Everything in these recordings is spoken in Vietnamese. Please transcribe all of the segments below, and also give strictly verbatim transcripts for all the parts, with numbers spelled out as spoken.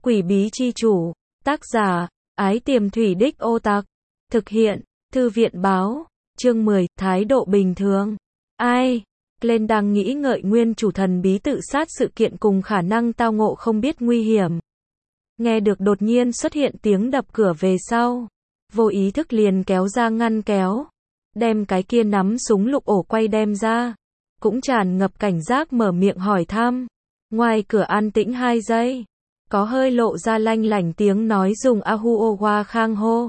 Quỷ bí chi chủ, tác giả, Ái Tiềm Thủy Đích Ô Tặc, thực hiện, Thư viện báo, chương mười, thái độ bình thường. Ai? Glenn đang nghĩ ngợi nguyên chủ thần bí tự sát sự kiện cùng khả năng tao ngộ không biết nguy hiểm. Nghe được đột nhiên xuất hiện tiếng đập cửa về sau. Vô ý thức liền kéo ra ngăn kéo. Đem cái kia nắm súng lục ổ quay đem ra. Cũng tràn ngập cảnh giác mở miệng hỏi thăm. Ngoài cửa an tĩnh hai giây. Có hơi lộ ra lanh lảnh tiếng nói dùng Ahuowa khang hô.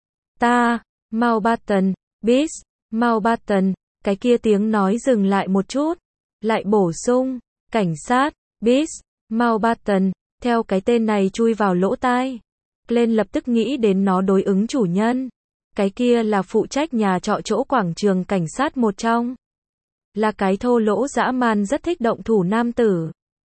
Ta, Mountbatten, Beast, Mountbatten. Cái kia tiếng nói dừng lại một chút. Lại bổ sung, cảnh sát, Beast, Mountbatten. Theo cái tên này chui vào lỗ tai. Glenn lập tức nghĩ đến nó đối ứng chủ nhân. Cái kia là phụ trách nhà trọ chỗ quảng trường cảnh sát một trong. Là cái thô lỗ dã man rất thích động thủ nam tử.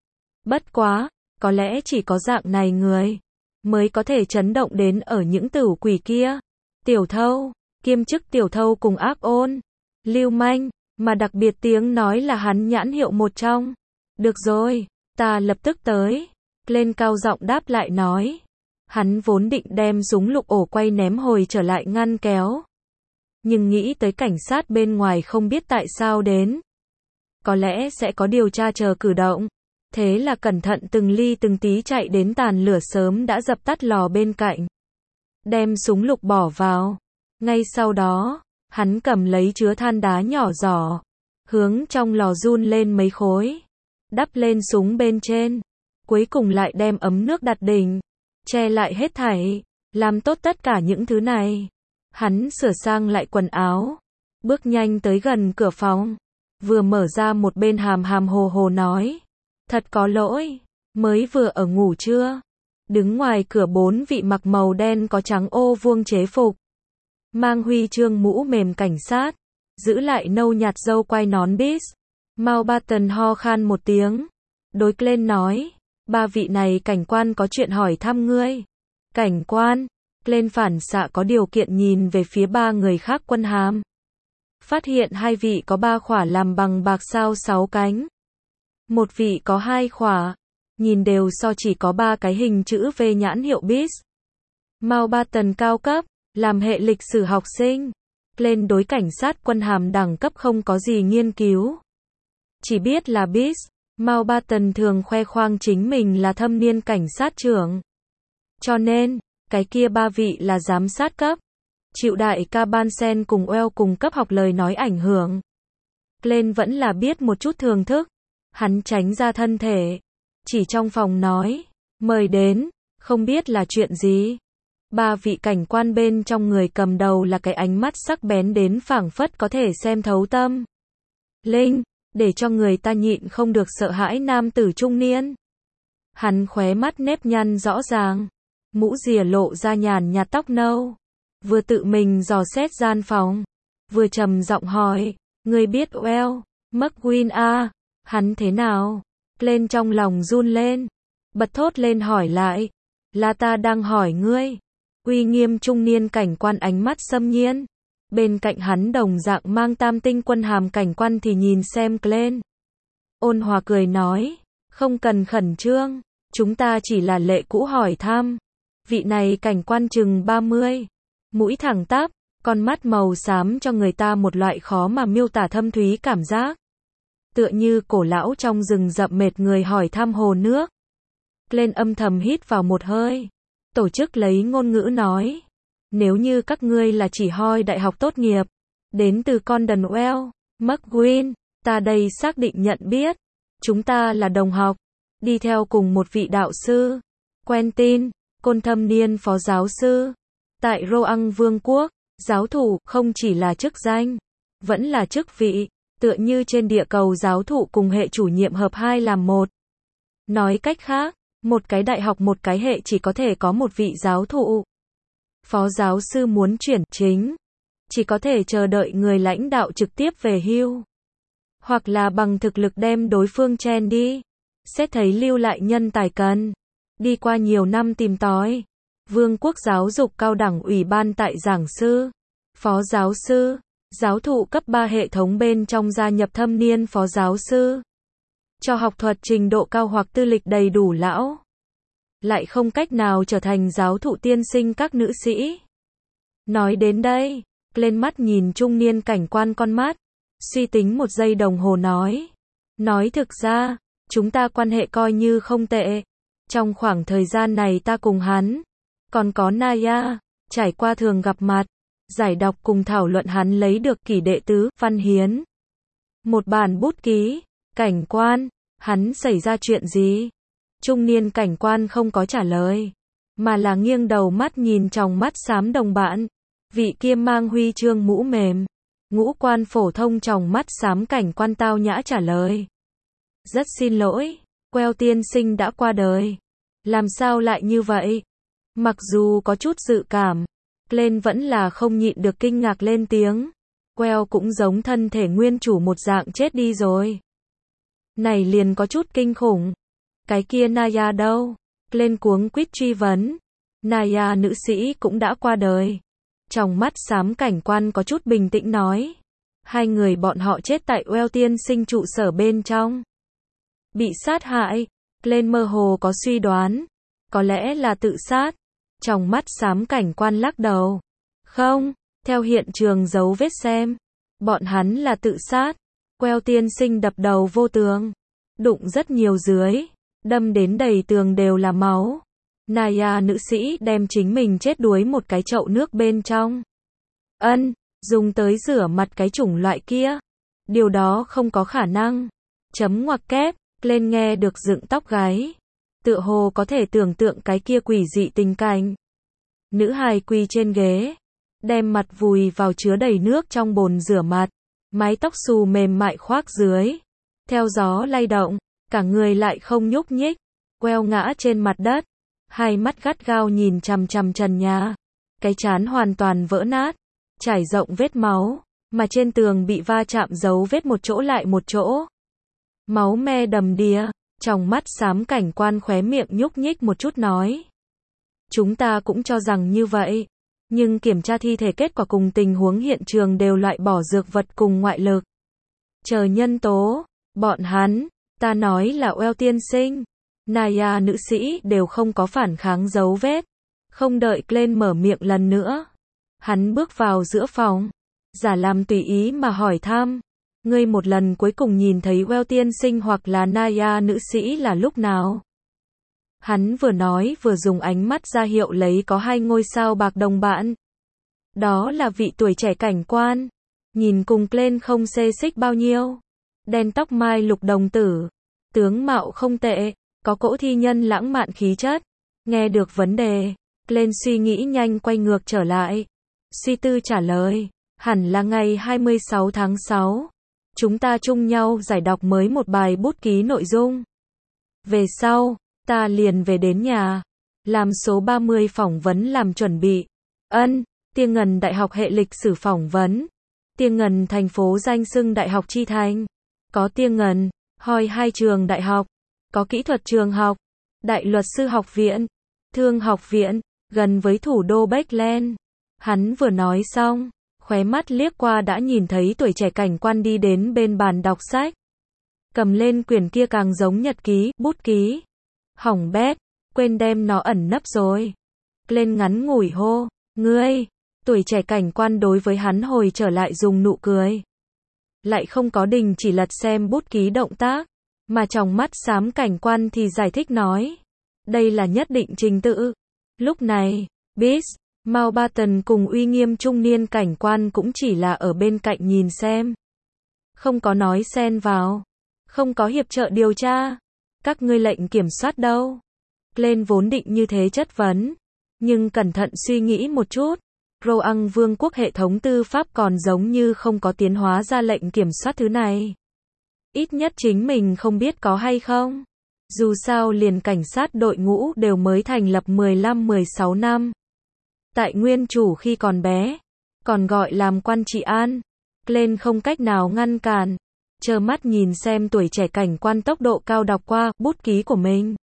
Bất quá, có lẽ chỉ có dạng này người mới có thể chấn động đến ở những tử quỷ kia. Tiểu thâu, kiêm chức tiểu thâu cùng ác ôn, lưu manh, mà đặc biệt tiếng nói là hắn nhãn hiệu một trong. Được rồi, ta lập tức tới. Glenn cao giọng đáp lại nói. Hắn vốn định đem súng lục ổ quay ném hồi trở lại ngăn kéo. Nhưng nghĩ tới cảnh sát bên ngoài không biết tại sao đến. Có lẽ sẽ có điều tra chờ cử động. Thế là cẩn thận từng ly từng tí chạy đến tàn lửa sớm đã dập tắt lò bên cạnh. Đem súng lục bỏ vào. Ngay sau đó, hắn cầm lấy chứa than đá nhỏ giỏ. Hướng trong lò run lên mấy khối. Đắp lên súng bên trên. Cuối cùng lại đem ấm nước đặt đỉnh. Che lại hết thảy. Làm tốt tất cả những thứ này. Hắn sửa sang lại quần áo. Bước nhanh tới gần cửa phòng. Vừa mở ra một bên hàm hàm hồ hồ nói. Thật có lỗi. Mới vừa ở ngủ trưa. Đứng ngoài cửa bốn vị mặc màu đen có trắng ô vuông chế phục. Mang huy chương mũ mềm cảnh sát. Giữ lại nâu nhạt râu quai nón Beast. Mountbatten ho khan một tiếng. Đối Glenn nói. Ba vị này cảnh quan có chuyện hỏi thăm ngươi. Cảnh quan. Glenn phản xạ có điều kiện nhìn về phía ba người khác quân hàm. Phát hiện hai vị có ba khỏa làm bằng bạc sao sáu cánh. Một vị có hai khỏa. Nhìn đều so chỉ có ba cái hình chữ V nhãn hiệu Beast. Mountbatten cao cấp. Làm hệ lịch sử học sinh. Glenn đối cảnh sát quân hàm đẳng cấp không có gì nghiên cứu. Chỉ biết là Beast. Mountbatten thường khoe khoang chính mình là thâm niên cảnh sát trưởng. Cho nên, cái kia ba vị là giám sát cấp. Chịu đại ca Bansen cùng Well cùng cấp học lời nói ảnh hưởng. Glenn vẫn là biết một chút thưởng thức. Hắn tránh ra thân thể. Chỉ trong phòng nói. Mời đến. Không biết là chuyện gì. Ba vị cảnh quan bên trong người cầm đầu là cái ánh mắt sắc bén đến phảng phất có thể xem thấu tâm. Linh. Để cho người ta nhịn không được sợ hãi nam tử trung niên. Hắn khóe mắt nếp nhăn rõ ràng. Mũ rìa lộ ra nhàn nhạt tóc nâu. Vừa tự mình dò xét gian phòng. Vừa trầm giọng hỏi. Người biết Well, McQueen à? Hắn thế nào? Glenn trong lòng run lên. Bật thốt lên hỏi lại. Là ta đang hỏi ngươi. Uy nghiêm trung niên cảnh quan ánh mắt xâm nhiên. Bên cạnh hắn đồng dạng mang tam tinh quân hàm cảnh quan thì nhìn xem Glenn. Ôn hòa cười nói. Không cần khẩn trương. Chúng ta chỉ là lệ cũ hỏi thăm. Vị này cảnh quan chừng ba mươi. Mũi thẳng tắp. Con mắt màu xám cho người ta một loại khó mà miêu tả thâm thúy cảm giác. Tựa như cổ lão trong rừng rậm mệt người hỏi thăm hồ nước. Glenn âm thầm hít vào một hơi. Tổ chức lấy ngôn ngữ nói. Nếu như các ngươi là chỉ hoi đại học tốt nghiệp. Đến từ Condon Well, McQueen. Ta đây xác định nhận biết. Chúng ta là đồng học. Đi theo cùng một vị đạo sư. Quentin, côn thâm niên phó giáo sư. Tại Roang Vương quốc. Giáo thủ không chỉ là chức danh. Vẫn là chức vị. Tựa như trên địa cầu giáo thụ cùng hệ chủ nhiệm hợp hai làm một. Nói cách khác, một cái đại học một cái hệ chỉ có thể có một vị giáo thụ. Phó giáo sư muốn chuyển chính. Chỉ có thể chờ đợi người lãnh đạo trực tiếp về hưu. Hoặc là bằng thực lực đem đối phương chen đi. Xét thấy lưu lại nhân tài cần. Đi qua nhiều năm tìm tòi. Vương quốc giáo dục cao đẳng ủy ban tại giảng sư. Phó giáo sư. Giáo thụ cấp ba hệ thống bên trong gia nhập thâm niên phó giáo sư. Cho học thuật trình độ cao hoặc tư lịch đầy đủ lão. lại không cách nào trở thành giáo thụ tiên sinh các nữ sĩ. Nói đến đây, lên mắt nhìn trung niên cảnh quan con mắt, suy tính một giây đồng hồ nói. Nói thực ra, chúng ta quan hệ coi như không tệ. Trong khoảng thời gian này ta cùng hắn, còn có Naya, trải qua thường gặp mặt, giải đọc cùng thảo luận hắn lấy được kỷ đệ tứ, văn hiến. Một bản bút ký, cảnh quan, hắn xảy ra chuyện gì? Trung niên cảnh quan không có trả lời, mà là nghiêng đầu mắt nhìn trong mắt xám đồng bạn. Vị kia mang huy chương mũ mềm, ngũ quan phổ thông trong mắt xám cảnh quan tao nhã trả lời. Rất xin lỗi, Quell tiên sinh đã qua đời. Làm sao lại như vậy? Mặc dù có chút dự cảm, Glenn vẫn là không nhịn được kinh ngạc lên tiếng. Quell cũng giống thân thể nguyên chủ một dạng chết đi rồi. Này liền có chút kinh khủng. Cái kia Naya đâu? Glenn cuống quýt truy vấn. Naya nữ sĩ cũng đã qua đời. Trong mắt xám cảnh quan có chút bình tĩnh nói. Hai người bọn họ chết tại Well tiên sinh trụ sở bên trong. Bị sát hại. Glenn mơ hồ có suy đoán. Có lẽ là tự sát. Trong mắt xám cảnh quan lắc đầu. Không, theo hiện trường dấu vết xem. Bọn hắn là tự sát. Well tiên sinh đập đầu vô tường. Đụng rất nhiều dưới. Đâm đến đầy tường đều là máu. Naya nữ sĩ đem chính mình chết đuối một cái chậu nước bên trong. Ân, dùng tới rửa mặt cái chủng loại kia. Điều đó không có khả năng. Chấm ngoặc kép, lên nghe được dựng tóc gáy. Tựa hồ có thể tưởng tượng cái kia quỷ dị tình cảnh. Nữ hài quỳ trên ghế, đem mặt vùi vào chứa đầy nước trong bồn rửa mặt. Mái tóc xù mềm mại khoác dưới. Theo gió lay động, cả người lại không nhúc nhích. Quell ngã trên mặt đất. Hai mắt gắt gao nhìn chằm chằm trần nhà. Cái trán hoàn toàn vỡ nát. Trải rộng vết máu. Mà trên tường bị va chạm dấu vết một chỗ lại một chỗ. Máu me đầm đìa. Trong mắt xám cảnh quan khóe miệng nhúc nhích một chút nói. Chúng ta cũng cho rằng như vậy. Nhưng kiểm tra thi thể kết quả cùng tình huống hiện trường đều loại bỏ dược vật cùng ngoại lực. Chờ nhân tố. Bọn hắn. Ta nói là Well tiên sinh. Naya nữ sĩ đều không có phản kháng dấu vết. Không đợi Glenn mở miệng lần nữa. Hắn bước vào giữa phòng. Giả làm tùy ý mà hỏi thăm. Ngươi một lần cuối cùng nhìn thấy Well tiên sinh hoặc là Naya nữ sĩ là lúc nào? Hắn vừa nói vừa dùng ánh mắt ra hiệu lấy có hai ngôi sao bạc đồng bạn. Đó là vị tuổi trẻ cảnh quan. Nhìn cùng Glenn không xê xích bao nhiêu. Đen tóc mai lục đồng tử. Tướng mạo không tệ. Có cỗ thi nhân lãng mạn khí chất. Nghe được vấn đề, Glenn suy nghĩ nhanh quay ngược trở lại. Suy tư trả lời, hẳn là ngày hai mươi sáu tháng sáu. Chúng ta chung nhau giải đọc mới một bài bút ký nội dung. Về sau, ta liền về đến nhà. Làm số ba mươi phỏng vấn làm chuẩn bị. Ân, Tiên Ngần Đại học hệ lịch sử phỏng vấn. Tiên Ngần thành phố danh xưng Đại học Chi Thành. Có Tiên Ngần, hỏi hai trường đại học. Có kỹ thuật trường học, đại luật sư học viện, thương học viện, gần với thủ đô Beckland. Hắn vừa nói xong, khóe mắt liếc qua đã nhìn thấy tuổi trẻ cảnh quan đi đến bên bàn đọc sách. Cầm lên quyển kia càng giống nhật ký, bút ký. Hỏng bét, quên đem nó ẩn nấp rồi. Lên ngắn ngủi hô, ngươi, tuổi trẻ cảnh quan đối với hắn hồi trở lại dùng nụ cười. Lại không có đình chỉ lật xem bút ký động tác. Mà trong mắt xám cảnh quan thì giải thích nói. Đây là nhất định trình tự. Lúc này, Beast, Mountbatten cùng uy nghiêm trung niên cảnh quan cũng chỉ là ở bên cạnh nhìn xem. Không có nói xen vào. Không có hiệp trợ điều tra. Các ngươi lệnh kiểm soát đâu? Glenn vốn định như thế chất vấn. Nhưng cẩn thận suy nghĩ một chút. Roang vương quốc hệ thống tư pháp còn giống như không có tiến hóa ra lệnh kiểm soát thứ này. Ít nhất chính mình không biết có hay không. Dù sao liền cảnh sát đội ngũ đều mới thành lập mười lăm mười sáu năm. Tại nguyên chủ khi còn bé, còn gọi làm quan trị an. Glenn không cách nào ngăn cản. Trơ mắt nhìn xem tuổi trẻ cảnh quan tốc độ cao đọc qua bút ký của mình.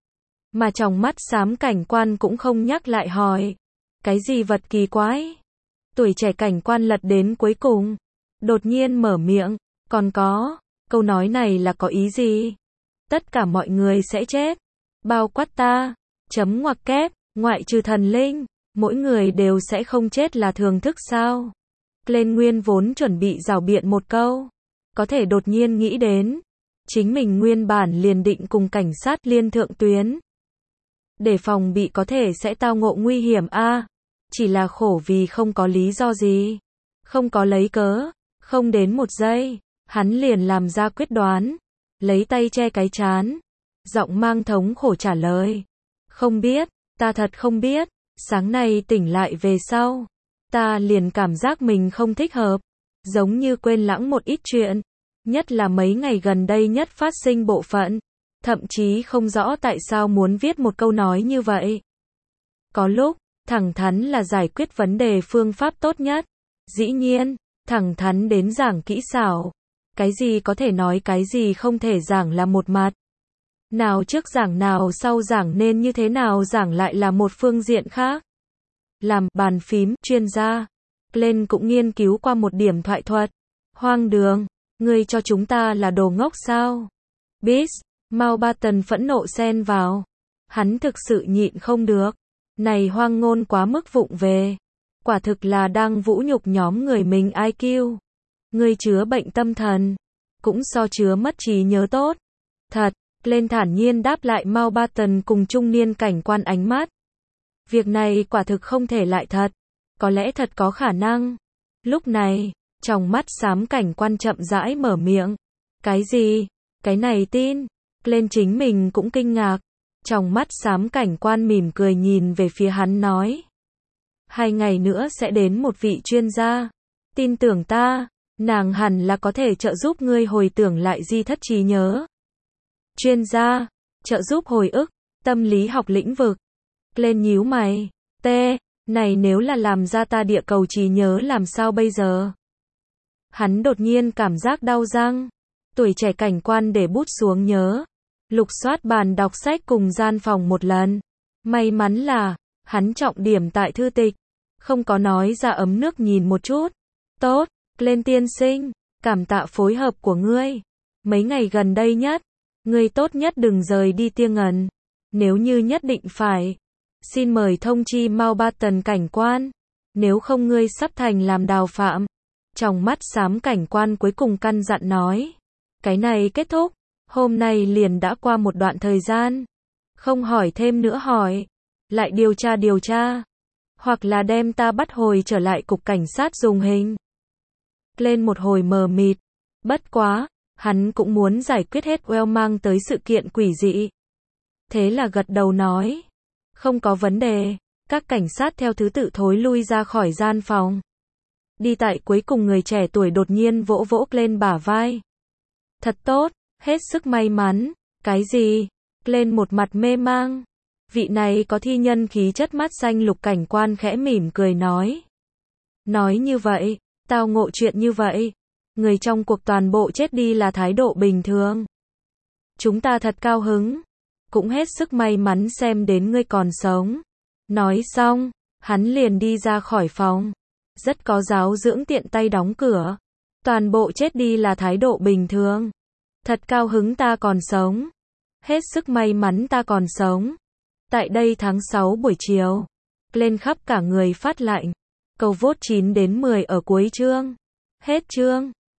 Mà trong mắt xám cảnh quan cũng không nhắc lại hỏi. Cái gì vật kỳ quái? Tuổi trẻ cảnh quan lật đến cuối cùng. Đột nhiên mở miệng. Còn có. Câu nói này là có ý gì? Tất cả mọi người sẽ chết. Bao quát ta. Chấm ngoặc kép, ngoại trừ thần linh, mỗi người đều sẽ không chết là thường thức sao? Glenn nguyên vốn chuẩn bị rảo biện một câu, có thể đột nhiên nghĩ đến, chính mình nguyên bản liền định cùng cảnh sát liên thượng tuyến. Để phòng bị có thể sẽ tao ngộ nguy hiểm a, à, chỉ là khổ vì không có lý do gì, không có lấy cớ, không đến một giây, hắn liền làm ra quyết đoán, lấy tay che cái trán, giọng mang thống khổ trả lời. Không biết, ta thật không biết, sáng nay tỉnh lại về sau, ta liền cảm giác mình không thích hợp, giống như quên lãng một ít chuyện, nhất là mấy ngày gần đây nhất phát sinh bộ phận, thậm chí không rõ tại sao muốn viết một câu nói như vậy. Có lúc, thẳng thắn là giải quyết vấn đề phương pháp tốt nhất, dĩ nhiên, thẳng thắn đến giảng kỹ xảo, cái gì có thể nói cái gì không thể giảng là một mặt. Nào trước giảng nào sau giảng nên như thế nào giảng lại là một phương diện khác. Làm bàn phím chuyên gia, Glenn cũng nghiên cứu qua một điểm thoại thuật. Hoang đường, ngươi cho chúng ta là đồ ngốc sao? Bis, Mountbatten phẫn nộ xen vào. Hắn thực sự nhịn không được. Này hoang ngôn quá mức vụng về. Quả thực là đang vũ nhục nhóm người mình i kiu. Ngươi chứa bệnh tâm thần, cũng so chứa mất trí nhớ tốt. Thật, Glenn thản nhiên đáp lại Mountbatten cùng trung niên cảnh quan ánh mắt. Việc này quả thực không thể lại thật. Có lẽ thật có khả năng. Lúc này, trong mắt xám cảnh quan chậm rãi mở miệng. Cái gì? Cái này tin? Glenn chính mình cũng kinh ngạc. Trong mắt xám cảnh quan mỉm cười nhìn về phía hắn nói. Hai ngày nữa sẽ đến một vị chuyên gia. Tin tưởng ta, nàng hẳn là có thể trợ giúp ngươi hồi tưởng lại di thất trí nhớ. Chuyên gia, trợ giúp hồi ức, tâm lý học lĩnh vực. Glenn nhíu mày. T, này nếu là làm ra ta địa cầu trí nhớ làm sao bây giờ? Hắn đột nhiên cảm giác đau răng. Tuổi trẻ cảnh quan để bút xuống nhớ. Lục soát bàn đọc sách cùng gian phòng một lần. May mắn là, hắn trọng điểm tại thư tịch. Không có nói ra ấm nước nhìn một chút. Tốt, Glenn tiên sinh, cảm tạ phối hợp của ngươi. Mấy ngày gần đây nhất, ngươi tốt nhất đừng rời đi Tia Ngần. Nếu như nhất định phải, xin mời thông chi Mountbatten cảnh quan. Nếu không ngươi sắp thành làm đào phạm. Trong mắt xám cảnh quan cuối cùng căn dặn nói. Cái này kết thúc. Hôm nay liền đã qua một đoạn thời gian. Không hỏi thêm nữa hỏi. Lại điều tra điều tra. Hoặc là đem ta bắt hồi trở lại cục cảnh sát dùng hình. Lên một hồi mờ mịt. Bất quá, hắn cũng muốn giải quyết hết Well mang tới sự kiện quỷ dị. Thế là gật đầu nói. Không có vấn đề. Các cảnh sát theo thứ tự thối lui ra khỏi gian phòng. Đi tại cuối cùng người trẻ tuổi đột nhiên vỗ vỗ lên bả vai. Thật tốt, hết sức may mắn. Cái gì? Lên một mặt mê mang. Vị này có thi nhân khí chất mắt xanh lục cảnh quan khẽ mỉm cười nói. Nói như vậy, tao ngộ chuyện như vậy. Người trong cuộc toàn bộ chết đi là thái độ bình thường. Chúng ta thật cao hứng. Cũng hết sức may mắn xem đến ngươi còn sống. Nói xong, hắn liền đi ra khỏi phòng. Rất có giáo dưỡng tiện tay đóng cửa. Toàn bộ chết đi là thái độ bình thường. Thật cao hứng ta còn sống. Hết sức may mắn ta còn sống. Tại đây tháng sáu buổi chiều. Lên khắp cả người phát lạnh. Cầu vote chín đến mười ở cuối chương. Hết chương.